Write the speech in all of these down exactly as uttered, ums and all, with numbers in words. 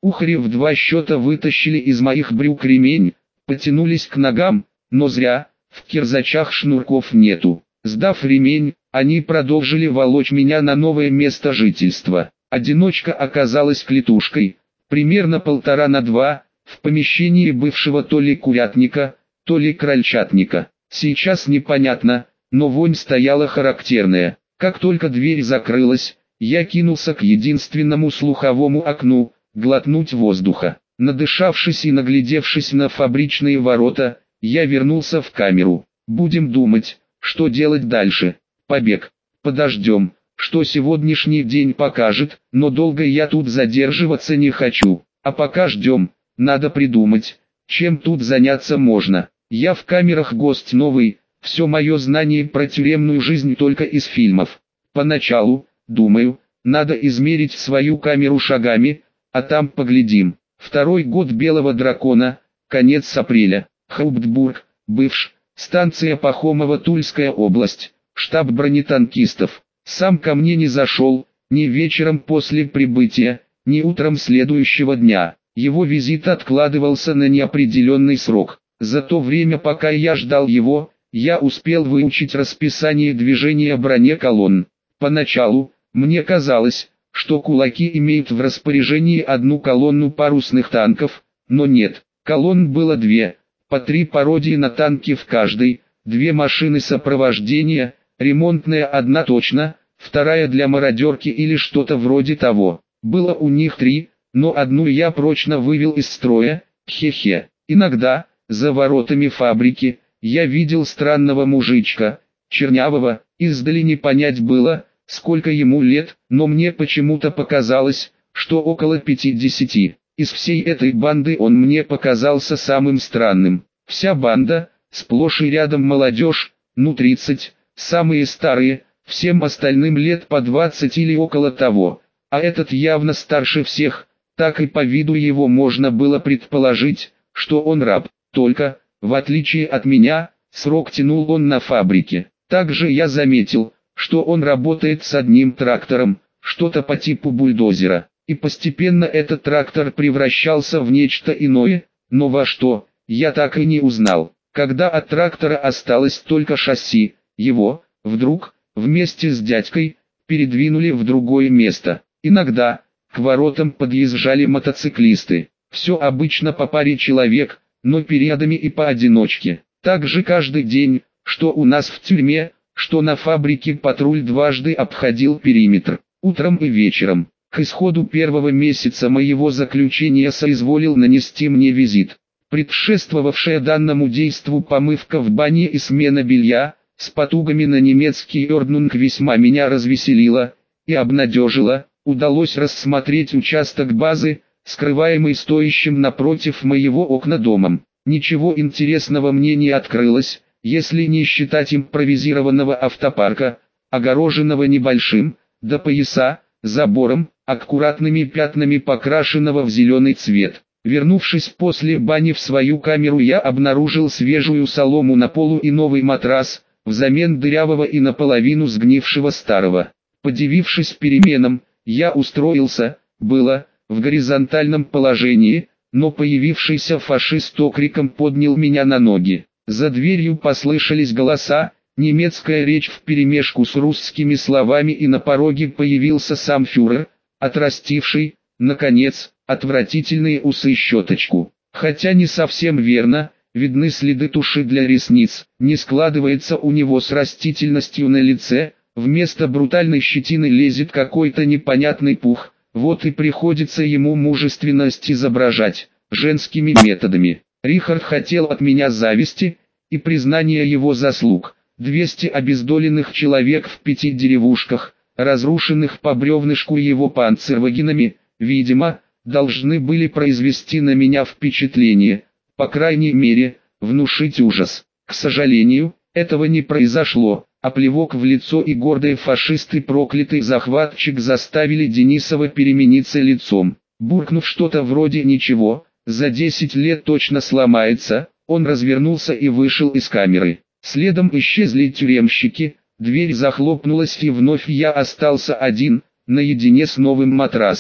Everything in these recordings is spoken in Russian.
Кухари в два счета вытащили из моих брюк ремень, потянулись к ногам, но зря, в кирзачах шнурков нету. Сдав ремень, они продолжили волочь меня на новое место жительства. Одиночка оказалась клетушкой, примерно полтора на два, в помещении бывшего то ли курятника, то ли крольчатника. Сейчас непонятно, но вонь стояла характерная. Как только дверь закрылась, я кинулся к единственному слуховому окну, глотнуть воздуха. Надышавшись и наглядевшись на фабричные ворота, я вернулся в камеру. Будем думать, что делать дальше. Побег. Подождем, что сегодняшний день покажет, но долго я тут задерживаться не хочу. А пока ждем, надо придумать, чем тут заняться можно. Я в камерах гость новый, все мое знание про тюремную жизнь только из фильмов. Поначалу, думаю, надо измерить свою камеру шагами, а там поглядим. Второй год Белого дракона, конец апреля, Хауптбург, бывш, станция Пахомова, Тульская область, штаб бронетанкистов. Сам ко мне не зашел, ни вечером после прибытия, ни утром следующего дня. Его визит откладывался на неопределенный срок. За то время, пока я ждал его, я успел выучить расписание движения бронеколонн. Поначалу, мне казалось, что кулаки имеют в распоряжении одну колонну парусных танков, но нет, колонн было две, по три пародии на танки в каждой, две машины сопровождения, ремонтная одна точно, вторая для мародерки или что-то вроде того. Было у них три, но одну я прочно вывел из строя, хе-хе. Иногда, за воротами фабрики, я видел странного мужичка, чернявого, издали не понять было, сколько ему лет, но мне почему-то показалось, что около пятидесяти. Из всей этой банды он мне показался самым странным. Вся банда, сплошь и рядом молодежь, ну тридцать, самые старые, всем остальным лет по двадцать или около того, а этот явно старше всех, так и по виду его можно было предположить, что он раб, только, в отличие от меня, срок тянул он на фабрике. Также я заметил, что он работает с одним трактором, что-то по типу бульдозера, и постепенно этот трактор превращался в нечто иное, но во что, я так и не узнал. Когда от трактора осталось только шасси, его, вдруг, вместе с дядькой, передвинули в другое место. Иногда, к воротам подъезжали мотоциклисты, все обычно по паре человек, но периодами и поодиночке. Также каждый день, что у нас в тюрьме, что на фабрике, патруль дважды обходил периметр, утром и вечером. К исходу первого месяца моего заключения соизволил нанести мне визит. Предшествовавшая данному действу помывка в бане и смена белья, с потугами на немецкий орднунг весьма меня развеселила и обнадежила. Удалось рассмотреть участок базы, скрываемый стоящим напротив моего окна домом. Ничего интересного мне не открылось, если не считать импровизированного автопарка, огороженного небольшим, до пояса, забором, аккуратными пятнами покрашенного в зеленый цвет. Вернувшись после бани в свою камеру, я обнаружил свежую солому на полу и новый матрас, взамен дырявого и наполовину сгнившего старого. Подивившись переменам, я устроился, было, в горизонтальном положении, но появившийся фашист окриком поднял меня на ноги. За дверью послышались голоса, немецкая речь вперемешку с русскими словами, и на пороге появился сам фюрер, отрастивший, наконец, отвратительные усы и щеточку. Хотя не совсем верно, видны следы туши для ресниц, не складывается у него с растительностью на лице, вместо брутальной щетины лезет какой-то непонятный пух, вот и приходится ему мужественность изображать, женскими методами. Рихард хотел от меня зависти и признания его заслуг. двести обездоленных человек в пяти деревушках, разрушенных по бревнышку его панцервагенами, видимо, должны были произвести на меня впечатление, по крайней мере, внушить ужас. К сожалению, этого не произошло, а плевок в лицо и гордые фашисты, проклятый захватчик, заставили Денисова перемениться лицом. Буркнув что-то вроде «ничего, за десять лет точно сломается», он развернулся и вышел из камеры. Следом исчезли тюремщики, дверь захлопнулась, и вновь я остался один, наедине с новым матрасом.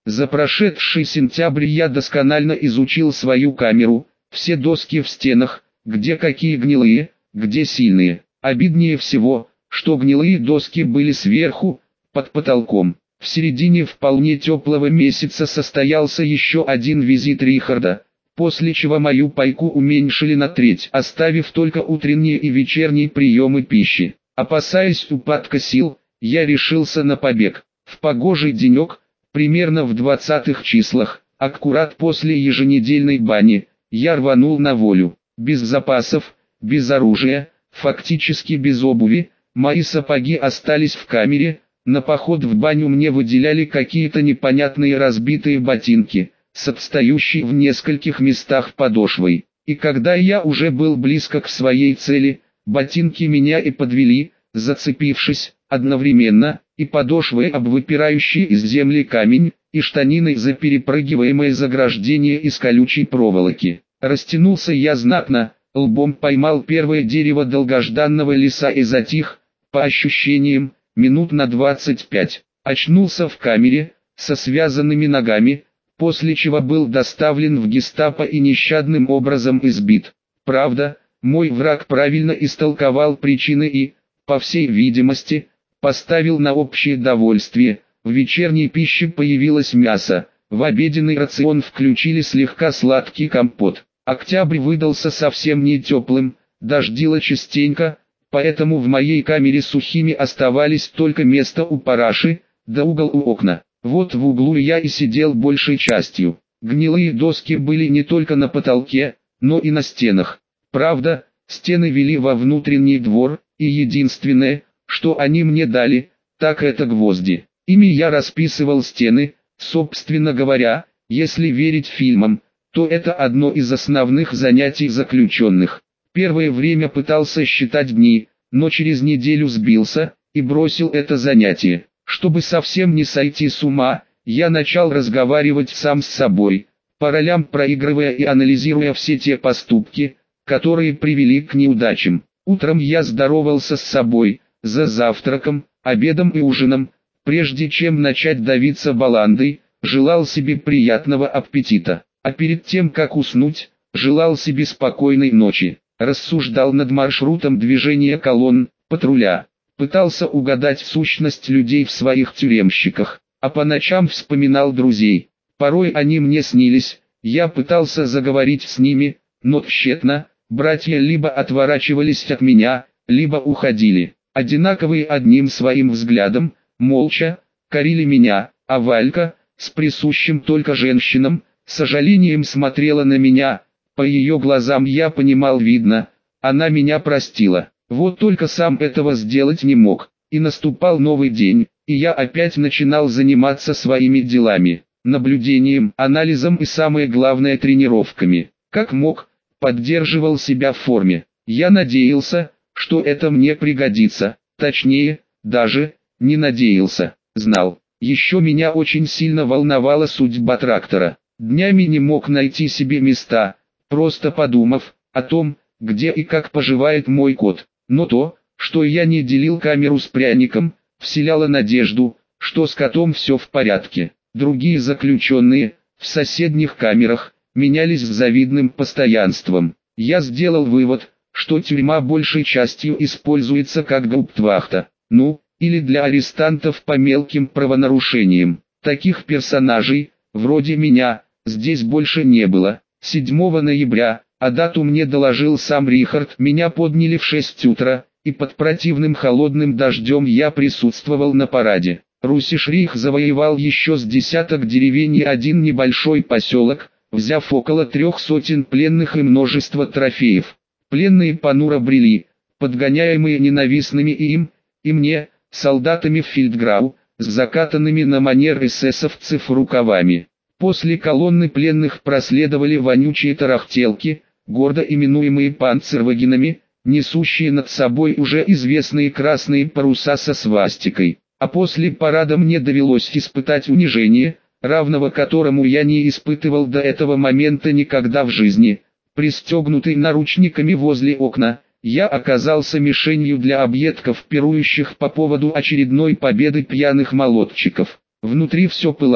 За прошедший сентябрь я досконально изучил свою камеру, все доски в стенах, где какие гнилые, где сильные. Обиднее всего, что гнилые доски были сверху, под потолком. В середине вполне теплого месяца состоялся еще один визит Рихарда, после чего мою пайку уменьшили на треть, оставив только утренние и вечерние приемы пищи. Опасаясь упадка сил, я решился на побег. В погожий денек, примерно в двадцатых числах, аккурат после еженедельной бани, я рванул на волю. Без запасов, без оружия, фактически без обуви, мои сапоги остались в камере. На поход в баню мне выделяли какие-то непонятные разбитые ботинки, с отстающей в нескольких местах подошвой. И когда я уже был близко к своей цели, ботинки меня и подвели, зацепившись, одновременно, и подошвой об выпирающий из земли камень, и штаниной за перепрыгиваемое заграждение из колючей проволоки. Растянулся я знатно, лбом поймал первое дерево долгожданного леса и затих, по ощущениям, минут на двадцать пять. Очнулся в камере, со связанными ногами, после чего был доставлен в гестапо и нещадным образом избит. Правда, мой враг правильно истолковал причины и, по всей видимости, поставил на общее довольствие. В вечерней пище появилось мясо, в обеденный рацион включили слегка сладкий компот. Октябрь выдался совсем не теплым, дождило частенько, поэтому в моей камере сухими оставались только место у параши, да угол у окна. Вот в углу я и сидел большей частью. Гнилые доски были не только на потолке, но и на стенах. Правда, стены вели во внутренний двор, и единственное, что они мне дали, так это гвозди. Ими я расписывал стены, собственно говоря, если верить фильмам, то это одно из основных занятий заключенных. Первое время пытался считать дни, но через неделю сбился и бросил это занятие. Чтобы совсем не сойти с ума, я начал разговаривать сам с собой, по ролям проигрывая и анализируя все те поступки, которые привели к неудачам. Утром я здоровался с собой, за завтраком, обедом и ужином, прежде чем начать давиться баландой, желал себе приятного аппетита, а перед тем как уснуть, желал себе спокойной ночи. Рассуждал над маршрутом движения колонн, патруля, пытался угадать сущность людей в своих тюремщиках, а по ночам вспоминал друзей. Порой они мне снились, я пытался заговорить с ними, но тщетно, братья либо отворачивались от меня, либо уходили. Одинаковые одним своим взглядом, молча, корили меня, а Валька, с присущим только женщинам, сожалением смотрела на меня. По ее глазам я понимал, видно, она меня простила. Вот только сам этого сделать не мог. И наступал новый день, и я опять начинал заниматься своими делами, наблюдением, анализом и самое главное тренировками. Как мог, поддерживал себя в форме. Я надеялся, что это мне пригодится, точнее, даже, не надеялся, знал. Еще меня очень сильно волновала судьба трактора. Днями не мог найти себе места, просто подумав о том, где и как поживает мой кот. Но то, что я не делил камеру с пряником, вселяло надежду, что с котом все в порядке. Другие заключенные, в соседних камерах, менялись с завидным постоянством. Я сделал вывод, что тюрьма большей частью используется как гауптвахта, ну, или для арестантов по мелким правонарушениям. Таких персонажей, вроде меня, здесь больше не было. седьмого ноября, а дату мне доложил сам Рихард, меня подняли в шесть утра, и под противным холодным дождем я присутствовал на параде. Русишрих завоевал еще с десяток деревень и один небольшой поселок, взяв около трех сотен пленных и множество трофеев. Пленные понуро брели, подгоняемые ненавистными и им, и мне, солдатами в фельдграу, с закатанными на манер эсэсовцев рукавами. После колонны пленных проследовали вонючие тарахтелки, гордо именуемые панцервагенами, несущие над собой уже известные красные паруса со свастикой. А после парада мне довелось испытать унижение, равного которому я не испытывал до этого момента никогда в жизни. Пристегнутый наручниками возле окна, я оказался мишенью для объедков, пирующих по поводу очередной победы пьяных молодчиков. Внутри все пылало,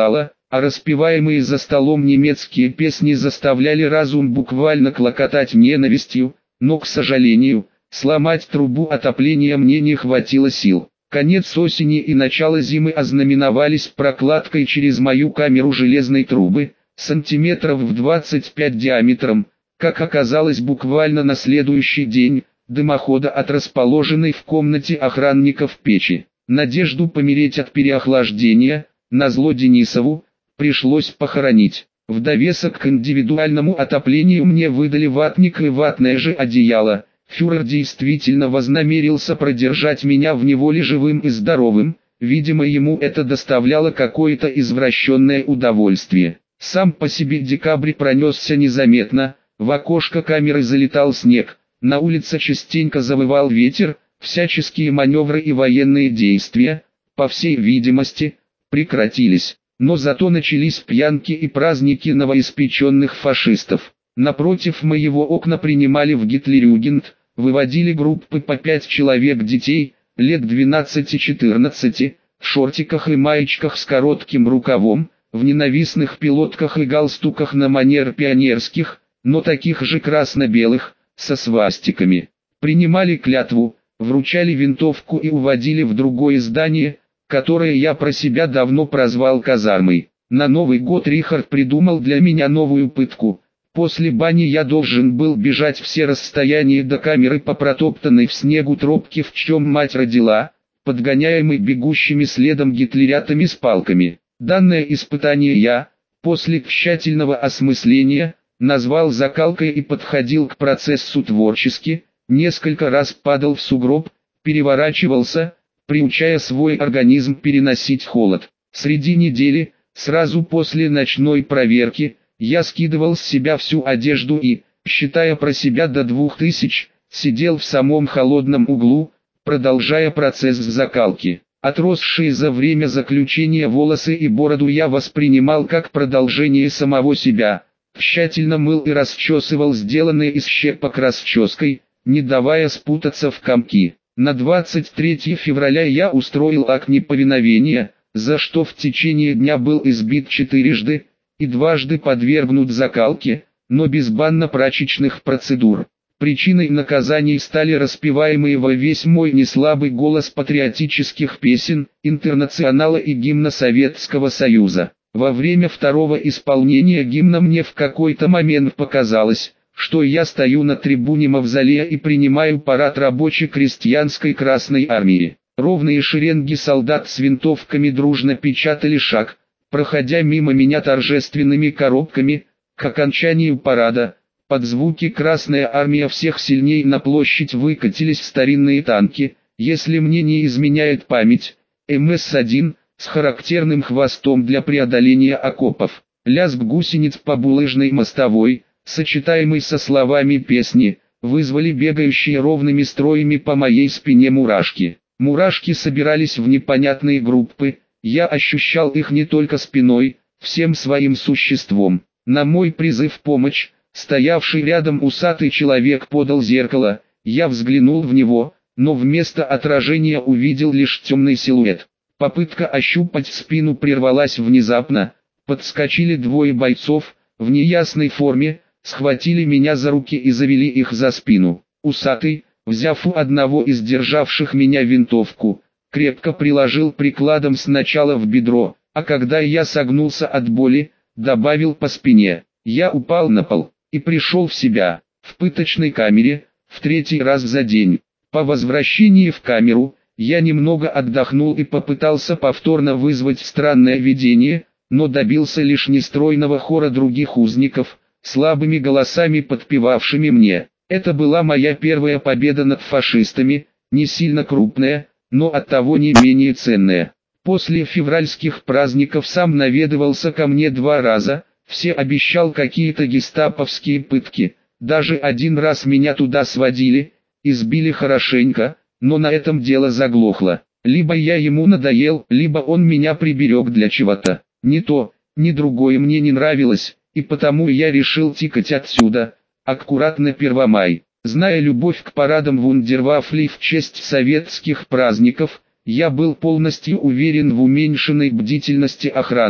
а распеваемые за столом немецкие песни заставляли разум буквально клокотать ненавистью, но, к сожалению, сломать трубу отопления мне не хватило сил. Конец осени и начало зимы ознаменовались прокладкой через мою камеру железной трубы, сантиметров в двадцать пять диаметром, как оказалось буквально на следующий день, дымохода от расположенной в комнате охранников печи. Надежду помереть от переохлаждения, назло Денисову, пришлось похоронить. В довесок к индивидуальному отоплению мне выдали ватник и ватное же одеяло. Фюрер действительно вознамерился продержать меня в неволе живым и здоровым, видимо ему это доставляло какое-то извращенное удовольствие. Сам по себе декабрь пронесся незаметно, в окошко камеры залетал снег, на улице частенько завывал ветер, всяческие маневры и военные действия, по всей видимости, прекратились. Но зато начались пьянки и праздники новоиспеченных фашистов. Напротив моего окна принимали в Гитлерюгенд, выводили группы по пять человек детей, лет двенадцати-четырнадцати, в шортиках и маечках с коротким рукавом, в ненавистных пилотках и галстуках на манер пионерских, но таких же красно-белых, со свастиками. Принимали клятву, вручали винтовку и уводили в другое здание, которое я про себя давно прозвал казармой. На Новый год Рихард придумал для меня новую пытку. После бани я должен был бежать все расстояние до камеры по протоптанной в снегу тропке, в чем мать родила, подгоняемый бегущими следом гитлерятами с палками. Данное испытание я, после тщательного осмысления, назвал закалкой и подходил к процессу творчески, несколько раз падал в сугроб, переворачивался, приучая свой организм переносить холод. Среди недели, сразу после ночной проверки, я скидывал с себя всю одежду и, считая про себя до двух тысяч, сидел в самом холодном углу, продолжая процесс закалки. Отросшие за время заключения волосы и бороду я воспринимал как продолжение самого себя, тщательно мыл и расчесывал сделанные из щепок расческой, не давая спутаться в комки. На двадцать третье февраля я устроил акт неповиновения, за что в течение дня был избит четырежды, и дважды подвергнут закалке, но без банно-прачечных процедур. Причиной наказаний стали распеваемые во весь мой неслабый голос патриотических песен, интернационала и гимна Советского Союза. Во время второго исполнения гимна мне в какой-то момент показалось, что я стою на трибуне мавзолея и принимаю парад рабоче-крестьянской Красной Армии. Ровные шеренги солдат с винтовками дружно печатали шаг, проходя мимо меня торжественными коробками. К окончанию парада, под звуки «Красная армия» всех сильней на площадь выкатились старинные танки, если мне не изменяет память, эм эс один, с характерным хвостом для преодоления окопов. Лязг гусениц по булыжной мостовой, сочетаемый со словами песни, вызвали бегающие ровными строями по моей спине мурашки. Мурашки собирались в непонятные группы, я ощущал их не только спиной, всем своим существом. На мой призыв «Помощь», стоявший рядом усатый человек подал зеркало, я взглянул в него, но вместо отражения увидел лишь темный силуэт. Попытка ощупать спину прервалась внезапно, подскочили двое бойцов, в неясной форме, схватили меня за руки и завели их за спину. Усатый, взяв у одного из державших меня винтовку, крепко приложил прикладом сначала в бедро, а когда я согнулся от боли, добавил по спине. Я упал на пол и пришел в себя, в пыточной камере, в третий раз за день. По возвращении в камеру, я немного отдохнул и попытался повторно вызвать странное видение, но добился лишь нестройного хора других узников, слабыми голосами подпевавшими мне. Это была моя первая победа над фашистами, не сильно крупная, но оттого не менее ценная. После февральских праздников сам наведывался ко мне два раза, все обещал какие-то гестаповские пытки, даже один раз меня туда сводили, избили хорошенько, но на этом дело заглохло. Либо я ему надоел, либо он меня приберег для чего-то. Ни то, ни другое мне не нравилось, и потому я решил тикать отсюда, аккуратно Первомай. Зная любовь к парадам вундервафлей в честь советских праздников, я был полностью уверен в уменьшенной бдительности охраны,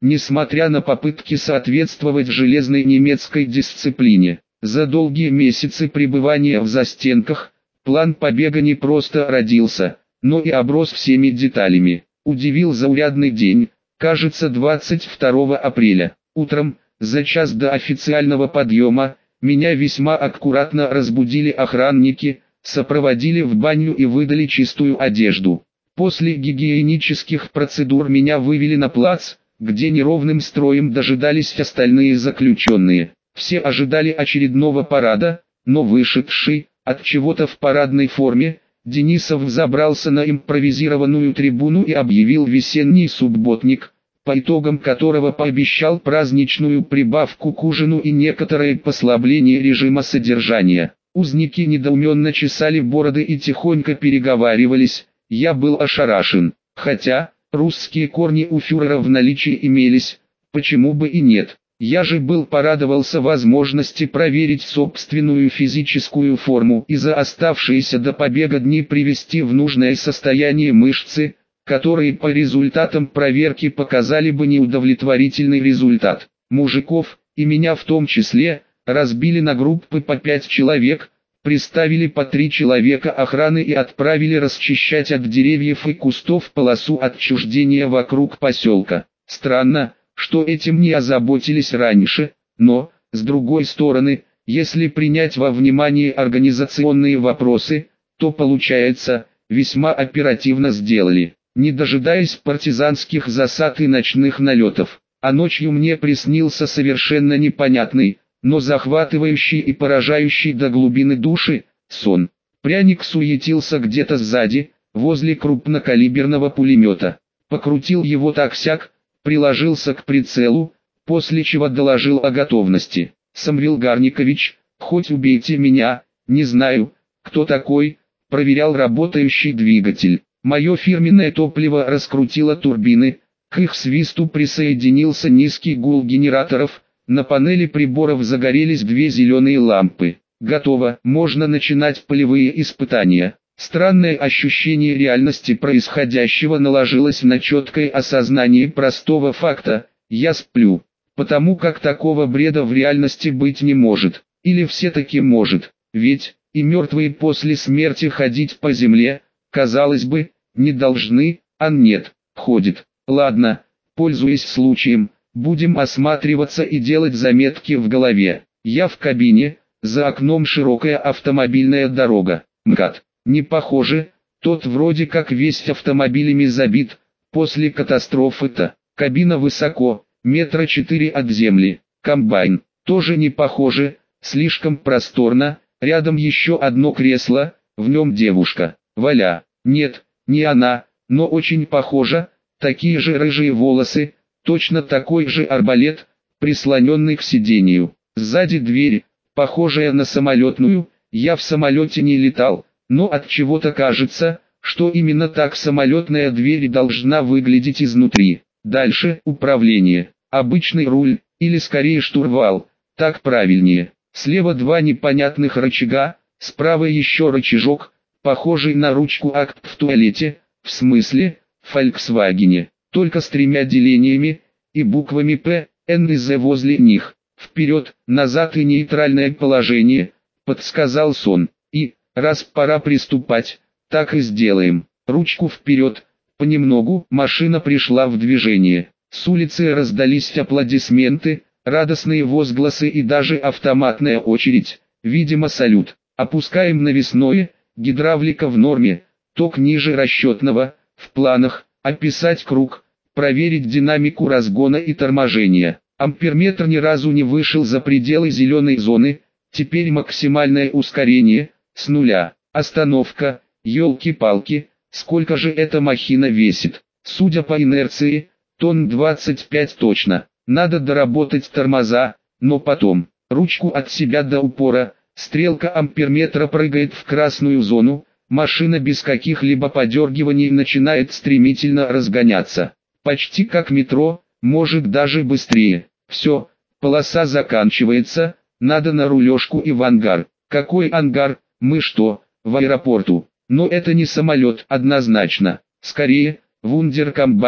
несмотря на попытки соответствовать железной немецкой дисциплине. За долгие месяцы пребывания в застенках, план побега не просто родился, но и оброс всеми деталями. Удивил заурядный день, кажется двадцать второго апреля. Утром, за час до официального подъема, меня весьма аккуратно разбудили охранники, сопроводили в баню и выдали чистую одежду. После гигиенических процедур меня вывели на плац, где неровным строем дожидались остальные заключенные. Все ожидали очередного парада, но вышедший, от чего-то в парадной форме, Денисов взобрался на импровизированную трибуну и объявил весенний субботник, по итогам которого пообещал праздничную прибавку к ужину и некоторое послабление режима содержания. Узники недоуменно чесали бороды и тихонько переговаривались. Я был ошарашен, хотя русские корни у фюрера в наличии имелись, почему бы и нет. Я же был порадовался возможности проверить собственную физическую форму и за оставшиеся до побега дни привести в нужное состояние мышцы, которые по результатам проверки показали бы неудовлетворительный результат. Мужиков, и меня в том числе, разбили на группы по пять человек, приставили по три человека охраны и отправили расчищать от деревьев и кустов полосу отчуждения вокруг поселка. Странно, что этим не озаботились раньше, но, с другой стороны, если принять во внимание организационные вопросы, то получается, весьма оперативно сделали, не дожидаясь партизанских засад и ночных налетов. А ночью мне приснился совершенно непонятный, но захватывающий и поражающий до глубины души, сон. Пряник суетился где-то сзади, возле крупнокалиберного пулемета. Покрутил его так-сяк, приложился к прицелу, после чего доложил о готовности. Самвел Гарникович, хоть убейте меня, не знаю, кто такой, проверял работающий двигатель. Мое фирменное топливо раскрутило турбины, к их свисту присоединился низкий гул генераторов, на панели приборов загорелись две зеленые лампы. Готово, можно начинать полевые испытания. Странное ощущение реальности происходящего наложилось на четкое осознание простого факта: я сплю. Потому как такого бреда в реальности быть не может. Или все-таки может, ведь и мертвые после смерти ходить по земле, казалось бы, не должны, а нет, ходит. Ладно, пользуясь случаем, будем осматриваться и делать заметки в голове. Я в кабине, за окном широкая автомобильная дорога. МКАД. Не похоже, тот вроде как весь автомобилями забит, после катастрофы-то. Кабина высоко, метра четыре от земли. Комбайн. Тоже не похоже, слишком просторно, рядом еще одно кресло, в нем девушка. Валя. Нет, не она, но очень похожа, такие же рыжие волосы, точно такой же арбалет, прислоненный к сиденью. Сзади дверь, похожая на самолетную. Я в самолете не летал, но от чего-то кажется, что именно так самолетная дверь должна выглядеть изнутри. Дальше управление. Обычный руль, или скорее штурвал, так правильнее. Слева два непонятных рычага, справа еще рычажок, похожий на ручку акт в туалете, в смысле, в Volkswagen, только с тремя делениями, и буквами П, Н и З возле них. Вперед, назад и нейтральное положение, подсказал сон. И, раз пора приступать, так и сделаем. Ручку вперед. Понемногу машина пришла в движение. С улицы раздались аплодисменты, радостные возгласы и даже автоматная очередь, видимо салют. Опускаем навесное, гидравлика в норме, ток ниже расчетного, в планах, описать круг, проверить динамику разгона и торможения. Амперметр ни разу не вышел за пределы зеленой зоны, теперь максимальное ускорение, с нуля. Остановка, елки-палки, сколько же эта махина весит? Судя по инерции, тонн двадцать пять точно. Надо доработать тормоза, но потом. Ручку от себя до упора, стрелка амперметра прыгает в красную зону, машина без каких-либо подергиваний начинает стремительно разгоняться. Почти как метро, может даже быстрее. Все, полоса заканчивается, надо на рулежку и в ангар. Какой ангар? Мы что, в аэропорту? Но это не самолет, однозначно. Скорее, вундеркомбайн,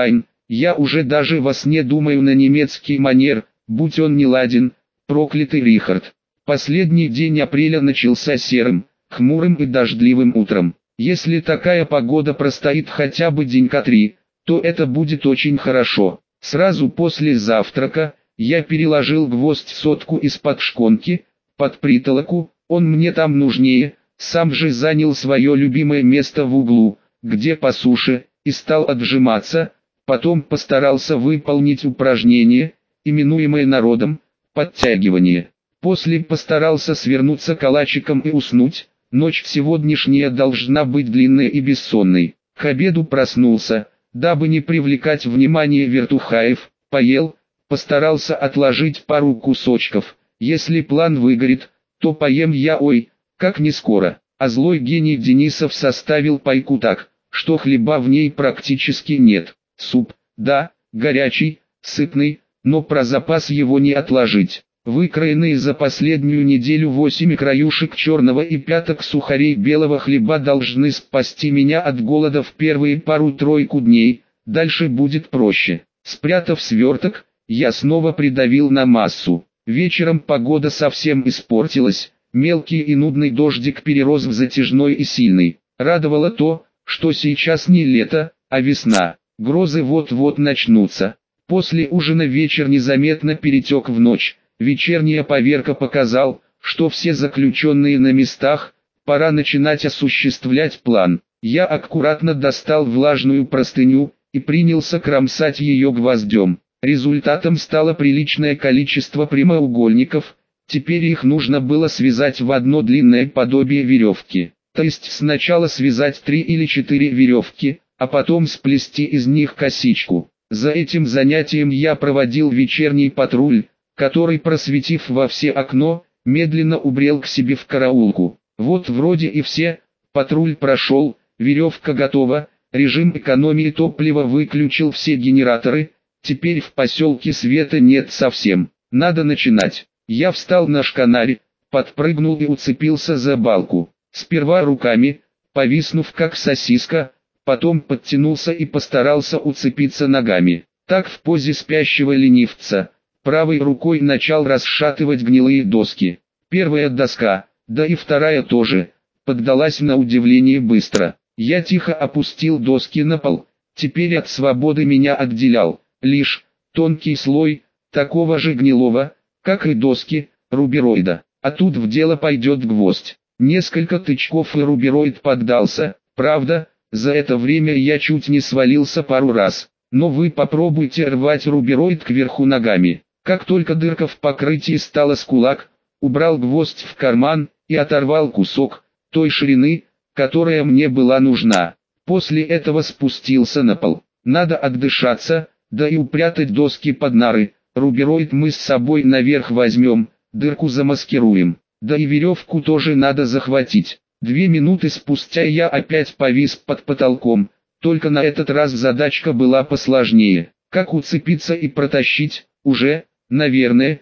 я уже даже во сне думаю на немецкий манер, будь он не ладен, проклятый Рихард. Последний день апреля начался серым, хмурым и дождливым утром. Если такая погода простоит хотя бы денька три, то это будет очень хорошо. Сразу после завтрака, я переложил гвоздь сотку из-под шконки, под притолоку, он мне там нужнее, сам же занял свое любимое место в углу, где по суше, и стал отжиматься, потом постарался выполнить упражнение, именуемое народом, подтягивание. После постарался свернуться калачиком и уснуть, ночь сегодняшняя должна быть длинной и бессонной. К обеду проснулся, дабы не привлекать внимание вертухаев, поел, постарался отложить пару кусочков, если план выгорит, то поем я ой, как не скоро. А злой гений Денисов составил пайку так, что хлеба в ней практически нет. Суп, да, горячий, сытный, но про запас его не отложить. Выкроенные за последнюю неделю восемь краюшек черного и пяток сухарей белого хлеба должны спасти меня от голода в первые пару-тройку дней, дальше будет проще. Спрятав сверток, я снова придавил на массу. Вечером погода совсем испортилась, мелкий и нудный дождик перерос в затяжной и сильный. Радовало то, что сейчас не лето, а весна, грозы вот-вот начнутся. После ужина вечер незаметно перетек в ночь. Вечерняя поверка показал, что все заключенные на местах, пора начинать осуществлять план. Я аккуратно достал влажную простыню и принялся кромсать ее гвоздем. Результатом стало приличное количество прямоугольников, теперь их нужно было связать в одно длинное подобие веревки. То есть сначала связать три или четыре веревки, а потом сплести из них косичку. За этим занятием я проводил вечерний патруль, который, просветив во все окно, медленно убрел к себе в караулку. Вот вроде и все, патруль прошел, веревка готова, режим экономии топлива выключил все генераторы, теперь в поселке света нет совсем, надо начинать. Я встал на шканаре, подпрыгнул и уцепился за балку, сперва руками, повиснув как сосиска, потом подтянулся и постарался уцепиться ногами, так в позе спящего ленивца. Правой рукой начал расшатывать гнилые доски. Первая доска, да и вторая тоже, поддалась на удивление быстро. Я тихо опустил доски на пол, теперь от свободы меня отделял лишь тонкий слой, такого же гнилого, как и доски, рубероида. А тут в дело пойдет гвоздь. Несколько тычков и рубероид поддался, правда, за это время я чуть не свалился пару раз. Но вы попробуйте рвать рубероид кверху ногами. Как только дырка в покрытии стала с кулак, убрал гвоздь в карман и оторвал кусок той ширины, которая мне была нужна. После этого спустился на пол. Надо отдышаться, да и упрятать доски под нары. Рубероид мы с собой наверх возьмем, дырку замаскируем. Да и веревку тоже надо захватить. Две минуты спустя я опять повис под потолком, только на этот раз задачка была посложнее. Как уцепиться и протащить, уже, наверное,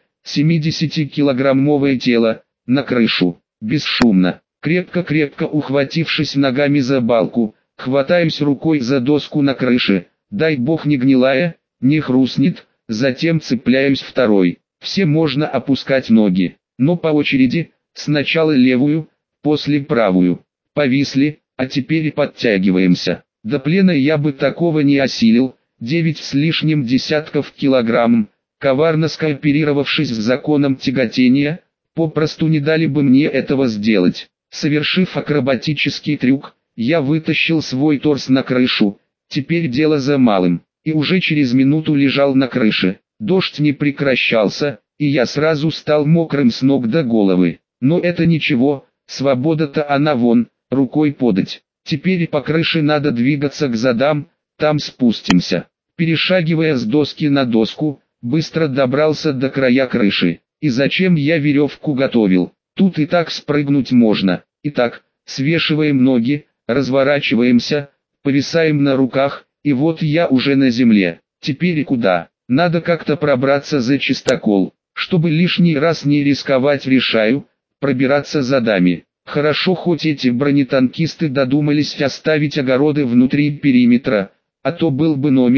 семидесятикилограммовое тело, на крышу, бесшумно, крепко-крепко ухватившись ногами за балку, хватаюсь рукой за доску на крыше, дай бог не гнилая, не хрустнет, затем цепляюсь второй. Все можно опускать ноги, но по очереди, сначала левую, после правую. Повисли, а теперь подтягиваемся. До плена я бы такого не осилил, девять с лишним десятков килограмм. Коварно скооперировавшись с законом тяготения, попросту не дали бы мне этого сделать. Совершив акробатический трюк, я вытащил свой торс на крышу, теперь дело за малым, и уже через минуту лежал на крыше. Дождь не прекращался, и я сразу стал мокрым с ног до головы. Но это ничего, свобода-то она вон, рукой подать. Теперь по крыше надо двигаться к задам, там спустимся. Перешагивая с доски на доску, быстро добрался до края крыши. И зачем я веревку готовил? Тут и так спрыгнуть можно. Итак, свешиваем ноги, разворачиваемся, повисаем на руках, и вот я уже на земле. Теперь куда? Надо как-то пробраться за чистокол. Чтобы лишний раз не рисковать, решаю пробираться задами. Хорошо, хоть эти бронетанкисты додумались оставить огороды внутри периметра, а то был бы номер,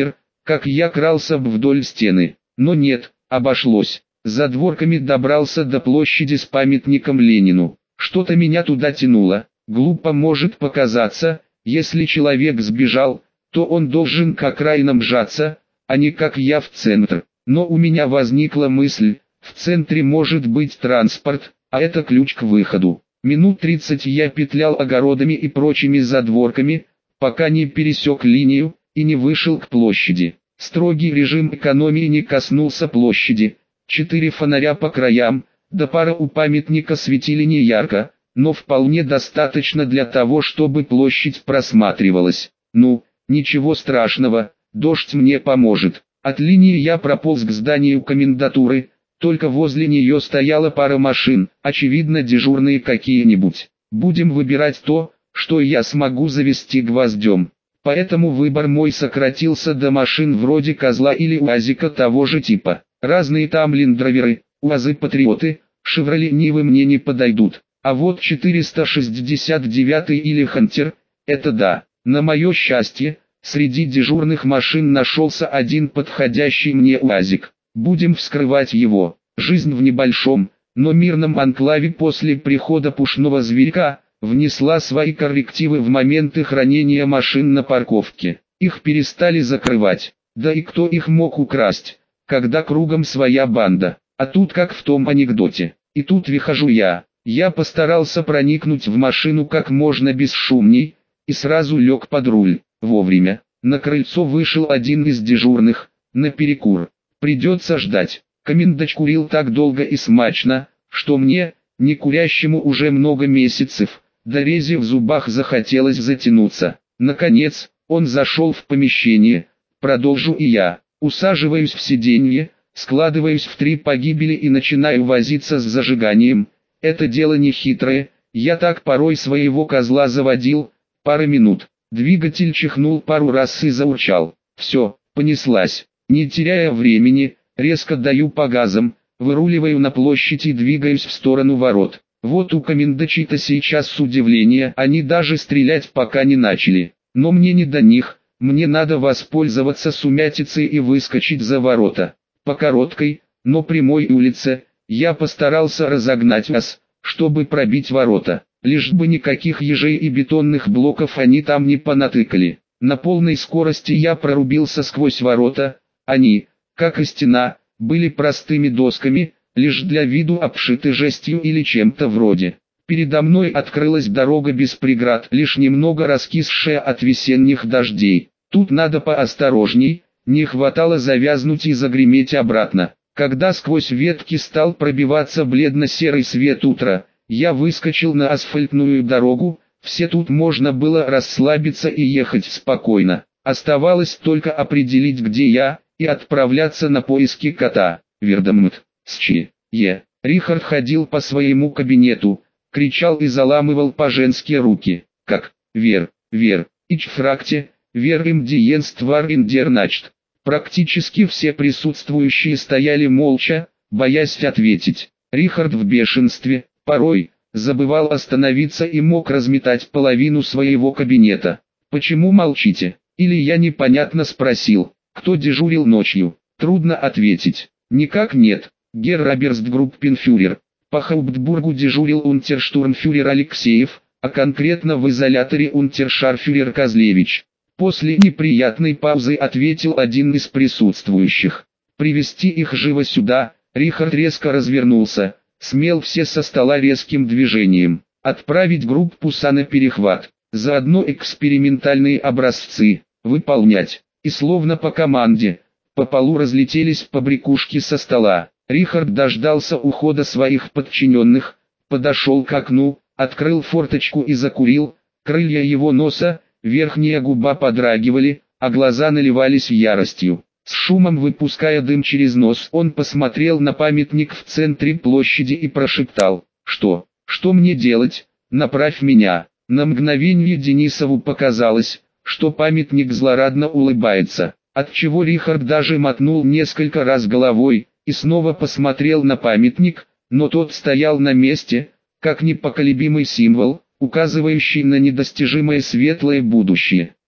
как я крался б вдоль стены. Но нет, обошлось. За дворками добрался до площади с памятником Ленину. Что-то меня туда тянуло. Глупо может показаться, если человек сбежал, то он должен к окраинам мжаться, а не как я в центр. Но у меня возникла мысль, в центре может быть транспорт, а это ключ к выходу. Минут тридцать я петлял огородами и прочими задворками, пока не пересек линию и не вышел к площади. Строгий режим экономии не коснулся площади. Четыре фонаря по краям, да пара у памятника светили не ярко, но вполне достаточно для того, чтобы площадь просматривалась. Ну, ничего страшного, дождь мне поможет. От линии я прополз к зданию комендатуры, только возле нее стояла пара машин, очевидно дежурные какие-нибудь. Будем выбирать то, что я смогу завести гвоздем. Поэтому выбор мой сократился до машин вроде Козла или УАЗика того же типа. Разные там лендроверы, УАЗы-патриоты, Шевроле Нивы мне не подойдут. А вот четыреста шестьдесят девятый или Хантер, это да. На мое счастье, среди дежурных машин нашелся один подходящий мне УАЗик. Будем вскрывать его. Жизнь в небольшом, но мирном анклаве после прихода пушного зверька внесла свои коррективы в моменты хранения машин на парковке. Их перестали закрывать. Да и кто их мог украсть, когда кругом своя банда? А тут как в том анекдоте. И тут выхожу я. Я постарался проникнуть в машину как можно бесшумней, и сразу лег под руль. Вовремя. На крыльцо вышел один из дежурных, наперекур. Придется ждать. Комендач курил так долго и смачно, что мне, не курящему уже много месяцев, до рези в зубах захотелось затянуться. Наконец, он зашел в помещение. Продолжу и я. Усаживаюсь в сиденье, складываюсь в три погибели и начинаю возиться с зажиганием. Это дело не хитрое, я так порой своего козла заводил. Пара минут. Двигатель чихнул пару раз и заурчал. Все, понеслась. Не теряя времени, резко даю по газам, выруливаю на площадь и двигаюсь в сторону ворот. Вот у комендачи-то сейчас с удивления они даже стрелять пока не начали. Но мне не до них, мне надо воспользоваться сумятицей и выскочить за ворота. По короткой, но прямой улице, я постарался разогнать УАЗ, чтобы пробить ворота. Лишь бы никаких ежей и бетонных блоков они там не понатыкали. На полной скорости я прорубился сквозь ворота. Они, как и стена, были простыми досками, лишь для виду обшиты жестью или чем-то вроде. Передо мной открылась дорога без преград, лишь немного раскисшая от весенних дождей. Тут надо поосторожней, не хватало завязнуть и загреметь обратно. Когда сквозь ветки стал пробиваться бледно-серый свет утра, я выскочил на асфальтную дорогу. Все тут можно было расслабиться и ехать спокойно. Оставалось только определить, где я, и отправляться на поиски кота. Вердамт, Счи, Е. Рихард ходил по своему кабинету, кричал и заламывал по-женски руки. Как, Вер, Вер, ич фракте, Вер им диенст вар индерначт. Практически все присутствующие стояли молча, боясь ответить. Рихард в бешенстве, порой, забывал остановиться и мог разметать половину своего кабинета. «Почему молчите?» Или я непонятно спросил, кто дежурил ночью. Трудно ответить. Никак нет. Герр Оберстгруппенфюрер. По Хауптбургу дежурил унтерштурмфюрер Алексеев, а конкретно в изоляторе унтершарфюрер Козлевич. После неприятной паузы ответил один из присутствующих. «Привести их живо сюда». Рихард резко развернулся, смел все со стола резким движением. «Отправить группу санэперехват. Заодно экспериментальные образцы. Выполнять». И словно по команде, по полу разлетелись побрякушки со стола. Рихард дождался ухода своих подчиненных, подошел к окну, открыл форточку и закурил. Крылья его носа, верхняя губа подрагивали, а глаза наливались яростью. С шумом выпуская дым через нос, он посмотрел на памятник в центре площади и прошептал: «Что? Что мне делать? Направь меня». На мгновение Денисову показалось, что памятник злорадно улыбается, отчего Рихард даже мотнул несколько раз головой и снова посмотрел на памятник, но тот стоял на месте, как непоколебимый символ, указывающий на недостижимое светлое будущее.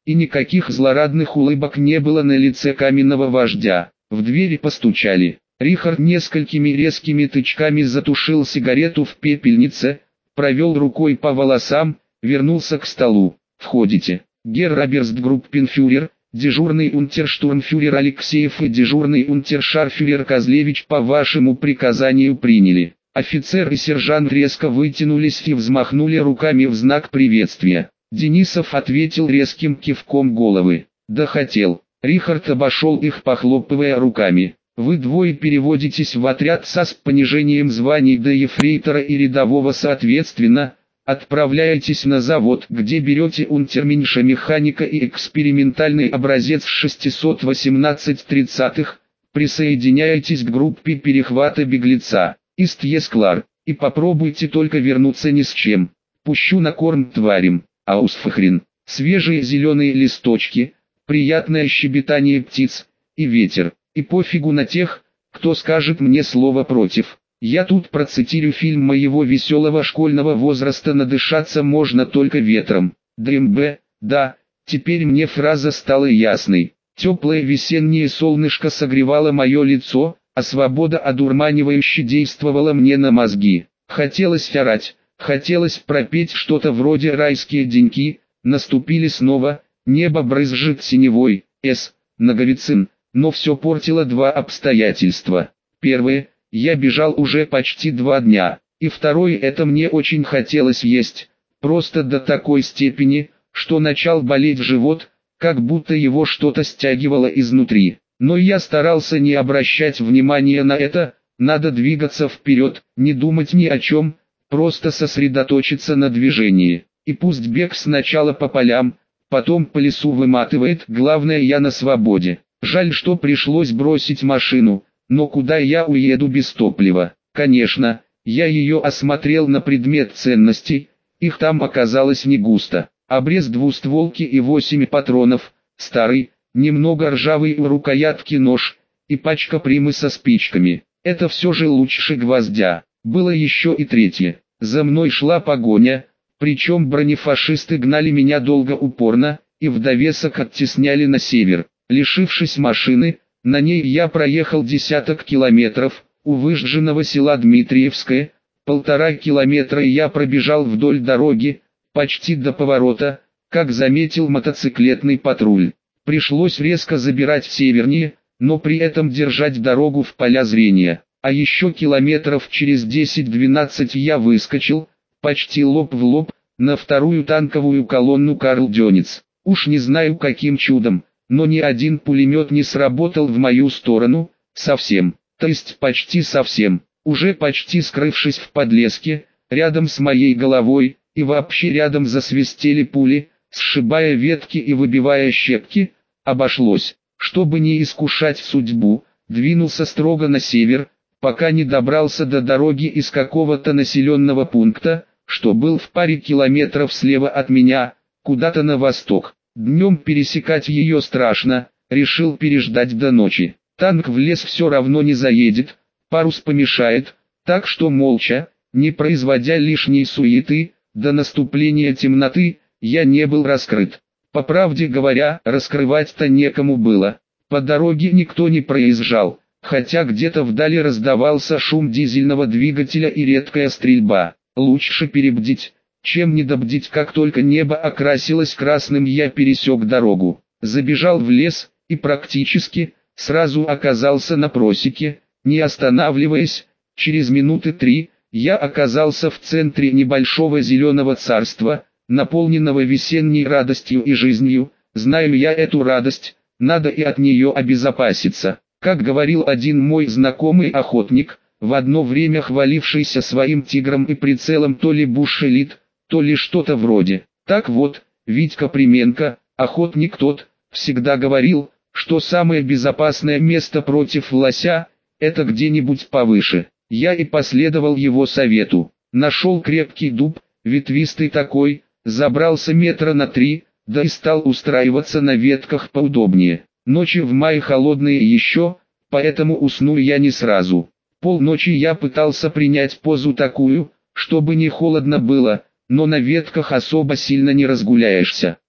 и никаких злорадных улыбок не было на лице каменного вождя. В двери постучали. Рихард несколькими резкими тычками затушил сигарету в пепельнице, провел рукой по волосам, вернулся к столу. «Входите. Герр Оберстгруппенфюрер, дежурный унтерштурмфюрер Алексеев и дежурный унтершарфюрер Козлевич по вашему приказанию приняли». Офицер и сержант резко вытянулись и взмахнули руками в знак приветствия. Денисов ответил резким кивком головы. «Да хотел». Рихард обошел их, похлопывая руками. «Вы двое переводитесь в отряд СА с понижением званий до ефрейтора и рядового соответственно, отправляетесь на завод, где берете унтерменьша механика и экспериментальный образец шестьсот восемнадцать тридцатых, присоединяетесь к группе перехвата беглеца. Ист-Есклар, и попробуйте только вернуться ни с чем. Пущу на корм тварям, аусфахрен, свежие зеленые листочки, приятное щебетание птиц, и ветер, и пофигу на тех, кто скажет мне слово против. Я тут процитирую фильм моего веселого школьного возраста «Надышаться можно только ветром». ДМБ, да, теперь мне фраза стала ясной. Теплое весеннее солнышко согревало мое лицо, а свобода одурманивающе действовала мне на мозги. Хотелось орать, хотелось пропеть что-то вроде «Райские деньки», наступили снова, небо брызжет синевой, с, Наговицын, но все портило два обстоятельства. Первое, я бежал уже почти два дня, и второе, это мне очень хотелось есть, просто до такой степени, что начал болеть живот, как будто его что-то стягивало изнутри. Но я старался не обращать внимания на это, надо двигаться вперед, не думать ни о чем, просто сосредоточиться на движении. И пусть бег сначала по полям, потом по лесу выматывает, главное, я на свободе. Жаль, что пришлось бросить машину, но куда я уеду без топлива? Конечно, я ее осмотрел на предмет ценностей, их там оказалось не густо. Обрез двустволки и восемь патронов, старый, немного ржавый у рукоятки нож, и пачка примы со спичками. Это все же лучше гвоздя. Было еще и третье. За мной шла погоня, причем бронефашисты гнали меня долго упорно, и в довесок оттесняли на север. Лишившись машины, на ней я проехал десяток километров, у выжженного села Дмитриевское, полтора километра я пробежал вдоль дороги, почти до поворота, как заметил мотоциклетный патруль. Пришлось резко забирать севернее, но при этом держать дорогу в поля зрения. А еще километров через десять-двенадцать я выскочил, почти лоб в лоб, на вторую танковую колонну «Карл Дёнец». Уж не знаю каким чудом, но ни один пулемет не сработал в мою сторону, совсем, то есть почти совсем. Уже почти скрывшись в подлеске, рядом с моей головой, и вообще рядом засвистели пули, сшибая ветки и выбивая щепки. Обошлось. Чтобы не искушать судьбу, двинулся строго на север, пока не добрался до дороги из какого-то населенного пункта, что был в паре километров слева от меня, куда-то на восток. Днем пересекать ее страшно, решил переждать до ночи. Танк в лес все равно не заедет, парус помешает, так что молча, не производя лишней суеты, до наступления темноты, я не был раскрыт. По правде говоря, раскрывать-то некому было. По дороге никто не проезжал, хотя где-то вдали раздавался шум дизельного двигателя и редкая стрельба. Лучше перебдить, чем недобдить. Как только небо окрасилось красным, я пересек дорогу, забежал в лес и практически сразу оказался на просеке, не останавливаясь. Через минуты три я оказался в центре небольшого зеленого царства, наполненного весенней радостью и жизнью. Знаю я эту радость, надо и от нее обезопаситься. Как говорил один мой знакомый охотник, в одно время хвалившийся своим тигром и прицелом, то ли бушелит, то ли что-то вроде. Так вот, Витька Применко, охотник тот, всегда говорил, что самое безопасное место против лося – это где-нибудь повыше. Я и последовал его совету. Нашел крепкий дуб, ветвистый такой, забрался метра на три, да и стал устраиваться на ветках поудобнее. Ночи в мае холодные еще, поэтому уснул я не сразу. Полночи я пытался принять позу такую, чтобы не холодно было, но на ветках особо сильно не разгуляешься.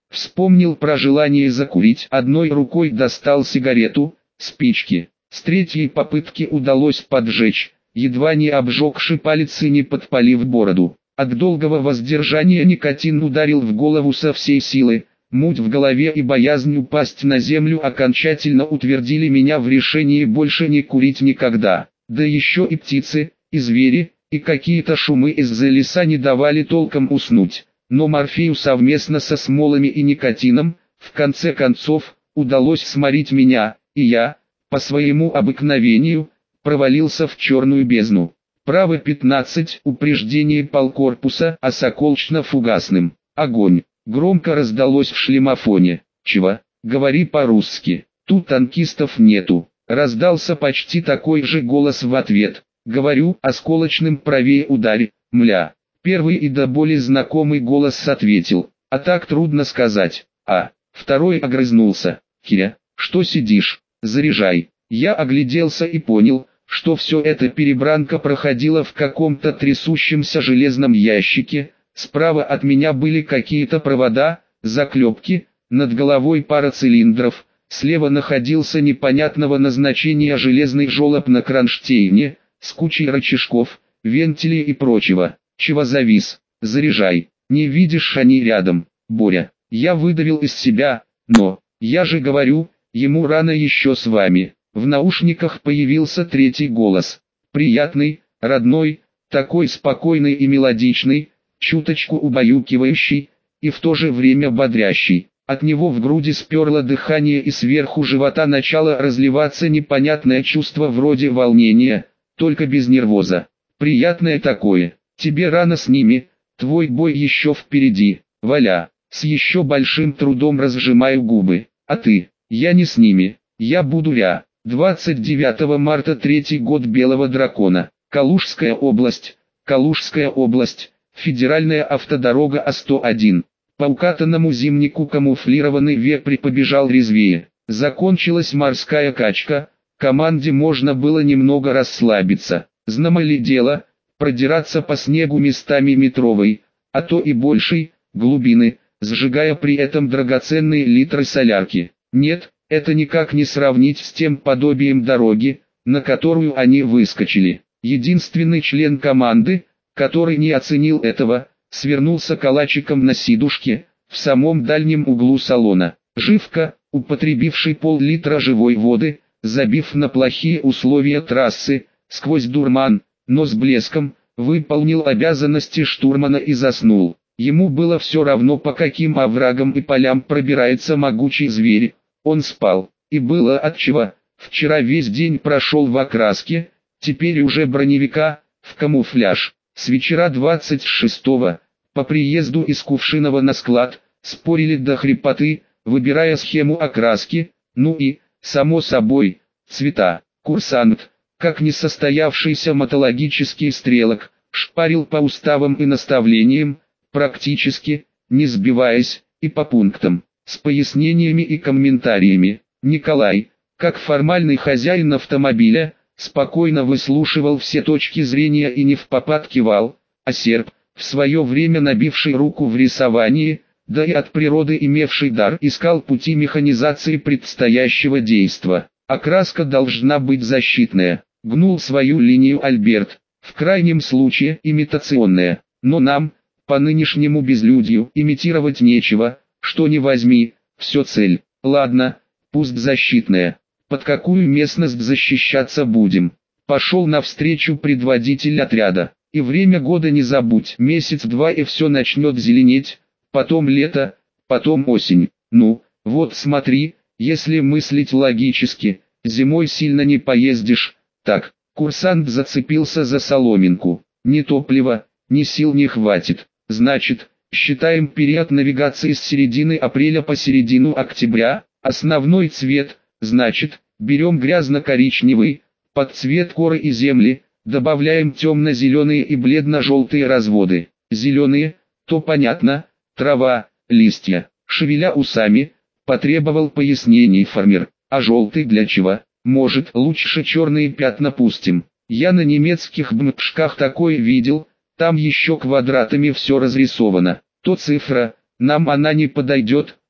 Вспомнил про желание закурить, одной рукой достал сигарету, спички. С третьей попытки удалось поджечь, едва не обжегши палец и не подпалив бороду. От долгого воздержания никотин ударил в голову со всей силы. Муть в голове и боязнь упасть на землю окончательно утвердили меня в решении больше не курить никогда. Да еще и птицы, и звери, и какие-то шумы из-за леса не давали толком уснуть. Но морфию совместно со смолами и никотином, в конце концов, удалось сморить меня, и я, по своему обыкновению, провалился в черную бездну. Право пятнадцать, упреждение полкорпуса, осоколочно-фугасным. Огонь. Громко раздалось в шлемофоне. Чего? Говори по-русски. Тут танкистов нету. Раздался почти такой же голос в ответ. Говорю, осколочным правее ударь, мля. Первый и до боли знакомый голос ответил. А так трудно сказать. А. Второй огрызнулся. Херя, что сидишь? Заряжай. Я огляделся и понял, что все это перебранка проходила в каком-то трясущемся железном ящике. Справа от меня были какие-то провода, заклепки, над головой пара цилиндров, слева находился непонятного назначения железный желоб на кронштейне, с кучей рычажков, вентилей и прочего. Чего завис? Заряжай. Не видишь, они рядом, Боря. Я выдавил из себя, но, я же говорю, ему рано еще с вами. В наушниках появился третий голос. Приятный, родной, такой спокойный и мелодичный, чуточку убаюкивающий, и в то же время бодрящий. От него в груди сперло дыхание и сверху живота начало разливаться непонятное чувство вроде волнения, только без нервоза. Приятное такое. Тебе рано с ними, твой бой еще впереди, Валя. С еще большим трудом разжимаю губы. А ты? Я не с ними, я буду ря. двадцать девятого марта третий год Белого Дракона. Калужская область, Калужская область. Федеральная автодорога А сто один. По укатанному зимнику камуфлированный вепрь побежал резвее. Закончилась морская качка, команде можно было немного расслабиться. Знамо ли дело, продираться по снегу местами метровой, а то и большей, глубины, сжигая при этом драгоценные литры солярки. Нет, это никак не сравнить с тем подобием дороги, на которую они выскочили. Единственный член команды, который не оценил этого, свернулся калачиком на сидушке, в самом дальнем углу салона. Живка, употребивший пол-литра живой воды, забив на плохие условия трассы, сквозь дурман, но с блеском, выполнил обязанности штурмана и заснул. Ему было все равно, по каким оврагам и полям пробирается могучий зверь. Он спал, и было отчего. Вчера весь день прошел в окраске, теперь уже броневика, в камуфляж. С вечера двадцать шестого, по приезду из Кувшиново на склад, спорили до хрипоты, выбирая схему окраски, ну и, само собой, цвета. Курсант, как несостоявшийся мотологический стрелок, шпарил по уставам и наставлениям, практически, не сбиваясь, и по пунктам, с пояснениями и комментариями. Николай, как формальный хозяин автомобиля, спокойно выслушивал все точки зрения и не впопад кивал, а серб, в свое время набивший руку в рисовании, да и от природы имевший дар, искал пути механизации предстоящего действа. Окраска должна быть защитная, гнул свою линию Альберт, в крайнем случае имитационная, но нам, по нынешнему безлюдью, имитировать нечего, что ни возьми, все цель. Ладно, пусть защитная. Под какую местность защищаться будем? Пошел навстречу предводитель отряда. И время года не забудь. Месяц-два и все начнет зеленеть. Потом лето, потом осень. Ну, вот смотри, если мыслить логически, зимой сильно не поездишь. Так, курсант зацепился за соломинку. Ни топлива, ни сил не хватит. Значит, считаем период навигации с середины апреля по середину октября. Основной цвет. Значит, берем грязно-коричневый, под цвет коры и земли, добавляем темно-зеленые и бледно-желтые разводы. Зеленые, то понятно, трава, листья. Шевеля усами, потребовал пояснений фермер. А желтый для чего? Может, лучше черные пятна пустим. Я на немецких бмпшках такое видел, там еще квадратами все разрисовано. То цифра, нам она не подойдет,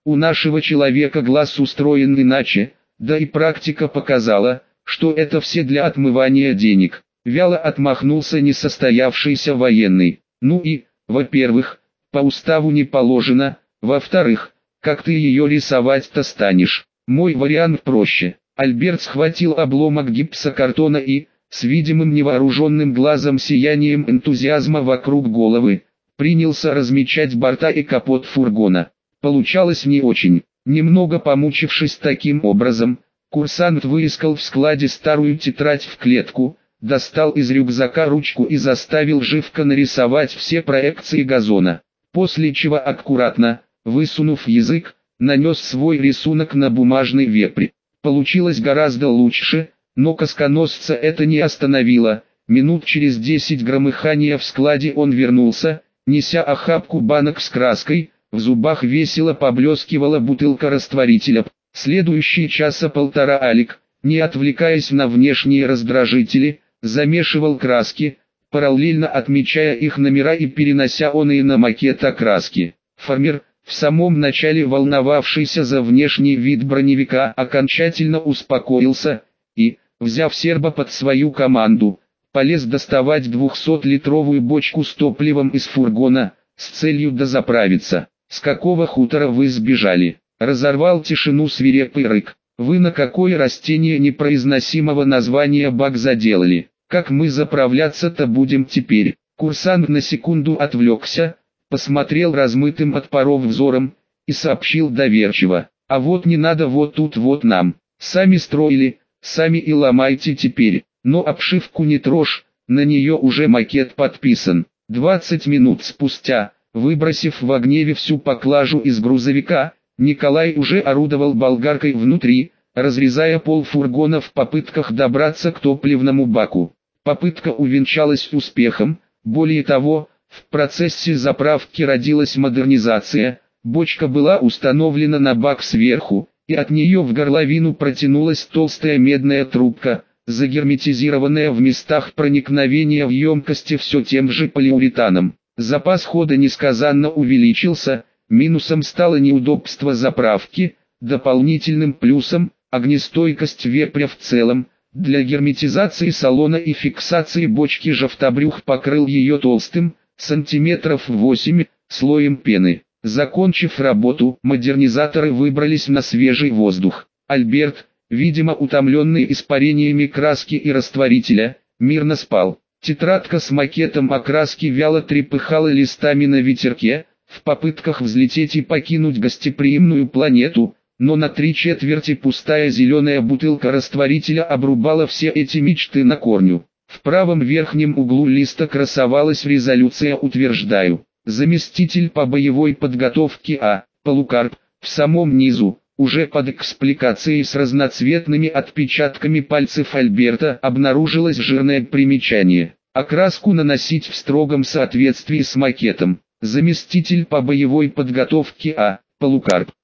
У нашего человека глаз устроен иначе, да и практика показала, что это все для отмывания денег. Вяло отмахнулся несостоявшийся военный. Ну и, во-первых, по уставу не положено, во-вторых, как ты ее рисовать-то станешь? Мой вариант проще. Альберт схватил обломок гипсокартона и, с видимым невооруженным глазом сиянием энтузиазма вокруг головы, принялся размечать борта и капот фургона. Получалось не очень. Немного помучившись таким образом, курсант выискал в складе старую тетрадь в клетку, достал из рюкзака ручку и заставил живко нарисовать все проекции газона. После чего аккуратно, высунув язык, нанес свой рисунок на бумажный вепрь. Получилось гораздо лучше, но косконосца это не остановило. Минут через десять громыхания в складе он вернулся, неся охапку банок с краской. В зубах весело поблескивала бутылка растворителя. Следующие часа полтора Алик, не отвлекаясь на внешние раздражители, замешивал краски, параллельно отмечая их номера и перенося оные на макет окраски. Фармер, в самом начале волновавшийся за внешний вид броневика, окончательно успокоился и, взяв серба под свою команду, полез доставать двухсотлитровую бочку с топливом из фургона, с целью дозаправиться. «С какого хутора вы сбежали?» — разорвал тишину свирепый рык. «Вы на какое растение непроизносимого названия бак заделали? Как мы заправляться-то будем теперь?» Курсант на секунду отвлекся, посмотрел размытым от паров взором и сообщил доверчиво: «А вот не надо вот тут вот нам. Сами строили, сами и ломайте теперь, но обшивку не трожь, на нее уже макет подписан». Двадцать минут спустя, выбросив в гневе всю поклажу из грузовика, Николай уже орудовал болгаркой внутри, разрезая пол фургона в попытках добраться к топливному баку. Попытка увенчалась успехом, более того, в процессе заправки родилась модернизация, бочка была установлена на бак сверху, и от нее в горловину протянулась толстая медная трубка, загерметизированная в местах проникновения в емкости все тем же полиуретаном. Запас хода несказанно увеличился, минусом стало неудобство заправки, дополнительным плюсом – огнестойкость вепря в целом. Для герметизации салона и фиксации бочки жовтобрюх покрыл ее толстым, сантиметров восемь, слоем пены. Закончив работу, модернизаторы выбрались на свежий воздух. Альберт, видимо утомленный испарениями краски и растворителя, мирно спал. Тетрадка с макетом окраски вяло трепыхала листами на ветерке, в попытках взлететь и покинуть гостеприимную планету, но на три четверти пустая зеленая бутылка растворителя обрубала все эти мечты на корню. В правом верхнем углу листа красовалась резолюция «Утверждаю». Заместитель по боевой подготовке А. Полукарп, в самом низу, уже под экспликацией с разноцветными отпечатками пальцев Альберта обнаружилось жирное примечание. Окраску наносить в строгом соответствии с макетом. Заместитель по боевой подготовке А. Полукарп.